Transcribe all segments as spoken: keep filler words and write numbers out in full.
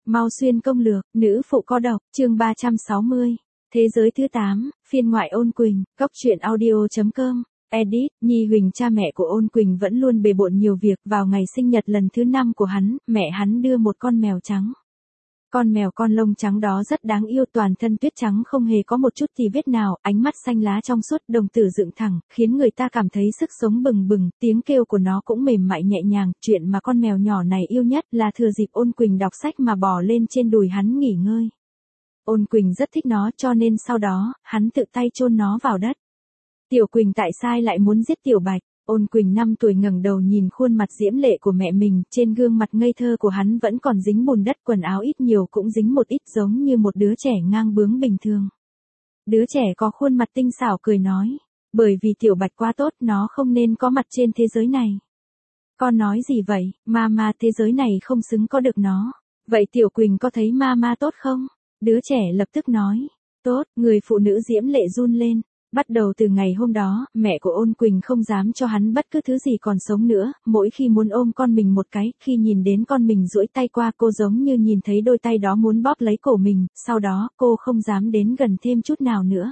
Mau xuyên công lược, nữ phụ có độc, chương ba trăm sáu mươi. Thế giới thứ tám, phiên ngoại Ôn Quỳnh, góc truyện audio chấm com. Edit, Nhi Huỳnh cha mẹ của Ôn Quỳnh vẫn luôn bề bộn nhiều việc. Vào ngày sinh nhật lần thứ năm của hắn, mẹ hắn đưa một con mèo trắng. Con mèo con lông trắng đó rất đáng yêu, toàn thân tuyết trắng không hề có một chút tì vết nào, ánh mắt xanh lá trong suốt, đồng tử dựng thẳng, khiến người ta cảm thấy sức sống bừng bừng, tiếng kêu của nó cũng mềm mại nhẹ nhàng. Chuyện mà con mèo nhỏ này yêu nhất là thừa dịp Ôn Quỳnh đọc sách mà bò lên trên đùi hắn nghỉ ngơi. Ôn Quỳnh rất thích nó, cho nên sau đó, hắn tự tay chôn nó vào đất. Tiểu Quỳnh tại sao lại muốn giết Tiểu Bạch? Ôn Quỳnh năm tuổi ngẩng đầu nhìn khuôn mặt diễm lệ của mẹ mình, trên gương mặt ngây thơ của hắn vẫn còn dính bùn đất, quần áo ít nhiều cũng dính một ít, giống như một đứa trẻ ngang bướng bình thường. Đứa trẻ có khuôn mặt tinh xảo cười nói, bởi vì Tiểu Bạch quá tốt, nó không nên có mặt trên thế giới này. Con nói gì vậy, mama, thế giới này không xứng có được nó. Vậy Tiểu Quỳnh có thấy mama tốt không? Đứa trẻ lập tức nói, tốt. Người phụ nữ diễm lệ run lên. Bắt đầu từ ngày hôm đó, mẹ của Ôn Quỳnh không dám cho hắn bất cứ thứ gì còn sống nữa, mỗi khi muốn ôm con mình một cái, khi nhìn đến con mình duỗi tay qua, cô giống như nhìn thấy đôi tay đó muốn bóp lấy cổ mình, sau đó, cô không dám đến gần thêm chút nào nữa.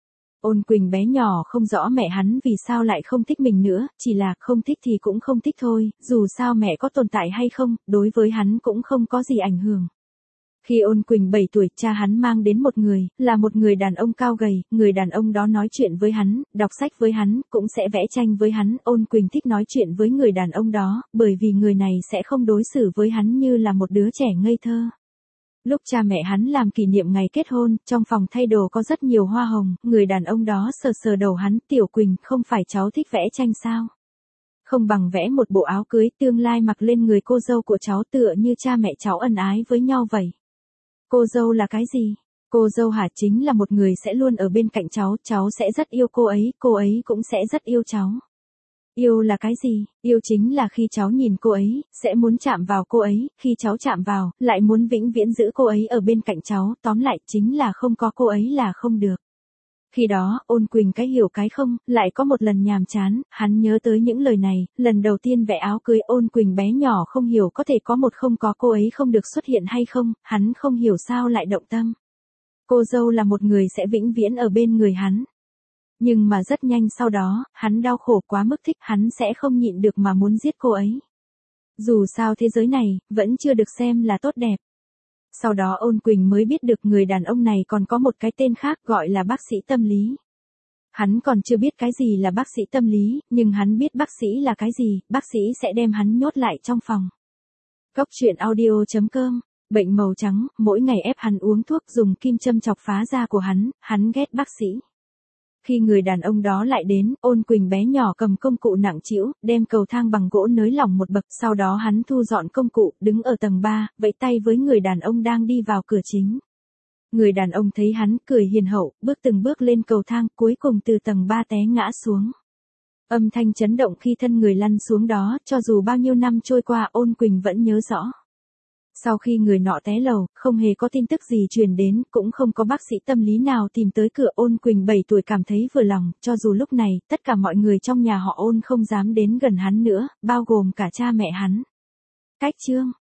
Ôn Quỳnh bé nhỏ không rõ mẹ hắn vì sao lại không thích mình nữa, chỉ là không thích thì cũng không thích thôi, dù sao mẹ có tồn tại hay không, đối với hắn cũng không có gì ảnh hưởng. Khi Ôn Quỳnh bảy tuổi, cha hắn mang đến một người, là một người đàn ông cao gầy, người đàn ông đó nói chuyện với hắn, đọc sách với hắn, cũng sẽ vẽ tranh với hắn. Ôn Quỳnh thích nói chuyện với người đàn ông đó, bởi vì người này sẽ không đối xử với hắn như là một đứa trẻ ngây thơ. Lúc cha mẹ hắn làm kỷ niệm ngày kết hôn, trong phòng thay đồ có rất nhiều hoa hồng, người đàn ông đó sờ sờ đầu hắn, Tiểu Quỳnh, không phải cháu thích vẽ tranh sao? Không bằng vẽ một bộ áo cưới tương lai mặc lên người cô dâu của cháu, tựa như cha mẹ cháu ân ái với nhau vậy. Cô dâu là cái gì? Cô dâu hả? Chính là một người sẽ luôn ở bên cạnh cháu, cháu sẽ rất yêu cô ấy, cô ấy cũng sẽ rất yêu cháu. Yêu là cái gì? Yêu chính là khi cháu nhìn cô ấy, sẽ muốn chạm vào cô ấy, khi cháu chạm vào, lại muốn vĩnh viễn giữ cô ấy ở bên cạnh cháu, tóm lại chính là không có cô ấy là không được. Khi đó, Ôn Quỳnh cái hiểu cái không, lại có một lần nhàm chán, hắn nhớ tới những lời này, lần đầu tiên vẽ áo cưới. Ôn Quỳnh bé nhỏ không hiểu có thể có một không có cô ấy không được xuất hiện hay không, hắn không hiểu sao lại động tâm. Cô dâu là một người sẽ vĩnh viễn ở bên người hắn. Nhưng mà rất nhanh sau đó, hắn đau khổ quá mức thích, hắn sẽ không nhịn được mà muốn giết cô ấy. Dù sao thế giới này, vẫn chưa được xem là tốt đẹp. Sau đó Ôn Quỳnh mới biết được người đàn ông này còn có một cái tên khác, gọi là bác sĩ tâm lý. Hắn còn chưa biết cái gì là bác sĩ tâm lý, nhưng hắn biết bác sĩ là cái gì, bác sĩ sẽ đem hắn nhốt lại trong phòng. Góc truyện audio chấm com. Bệnh màu trắng, mỗi ngày ép hắn uống thuốc, dùng kim châm chọc phá da của hắn, hắn ghét bác sĩ. Khi người đàn ông đó lại đến, Ôn Quỳnh bé nhỏ cầm công cụ nặng trĩu, đem cầu thang bằng gỗ nới lỏng một bậc, sau đó hắn thu dọn công cụ, đứng ở tầng ba, vẫy tay với người đàn ông đang đi vào cửa chính. Người đàn ông thấy hắn, cười hiền hậu, bước từng bước lên cầu thang, cuối cùng từ tầng ba té ngã xuống. Âm thanh chấn động khi thân người lăn xuống đó, cho dù bao nhiêu năm trôi qua, Ôn Quỳnh vẫn nhớ rõ. Sau khi người nọ té lầu, không hề có tin tức gì truyền đến, cũng không có bác sĩ tâm lý nào tìm tới cửa. Ôn Quỳnh bảy tuổi cảm thấy vừa lòng, cho dù lúc này, tất cả mọi người trong nhà họ Ôn không dám đến gần hắn nữa, bao gồm cả cha mẹ hắn. Cách chương